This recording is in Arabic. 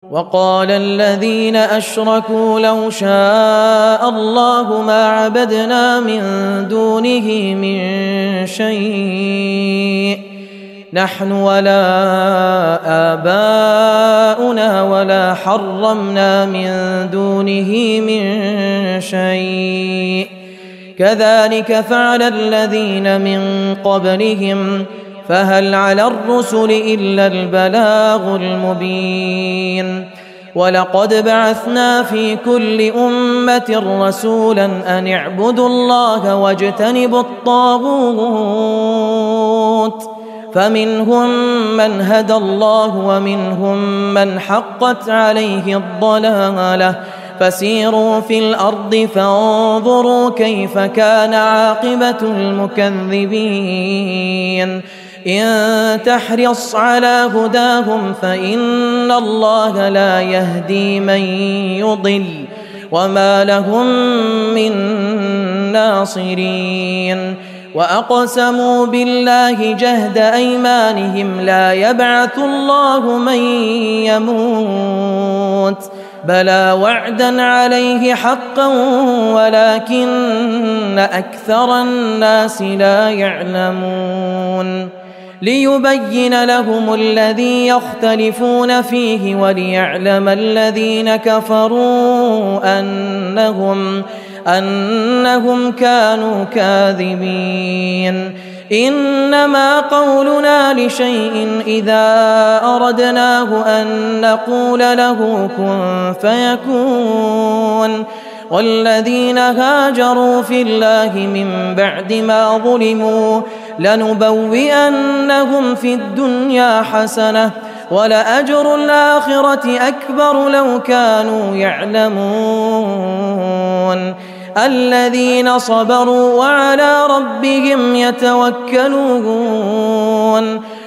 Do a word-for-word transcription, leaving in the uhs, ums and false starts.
وقال الذين أشركوا لو شاء الله ما عبدنا من دونه من شيء نحن ولا آباؤنا ولا حرمنا من دونه من شيء كذلك فعل الذين من قبلهم فهل على الرسل إلا البلاغ المبين ولقد بعثنا في كل أمة رسولا أن اعبدوا الله واجتنبوا الطاغوت فمنهم من هدى الله ومنهم من حقت عليه الضلالة فسيروا في الأرض فانظروا كيف كان عاقبة المكذبين إن تحرص على هداهم فإن الله لا يهدي من يضل وما لهم من ناصرين وأقسموا بالله جهد أيمانهم لا يبعث الله من يموت بلى وعدا عليه حقا ولكن أكثر الناس لا يعلمون ليبين لهم الذي يختلفون فيه وليعلم الذين كفروا أنهم أنهم كانوا كاذبين إنما قولنا لشيء إذا أردناه أن نقول له كن فيكون والذين هاجروا في الله من بعد ما ظلموا لنبوئنهم في الدنيا حسنة ولأجر الآخرة أكبر لو كانوا يعلمون الذين صبروا وعلى ربهم يتوكلون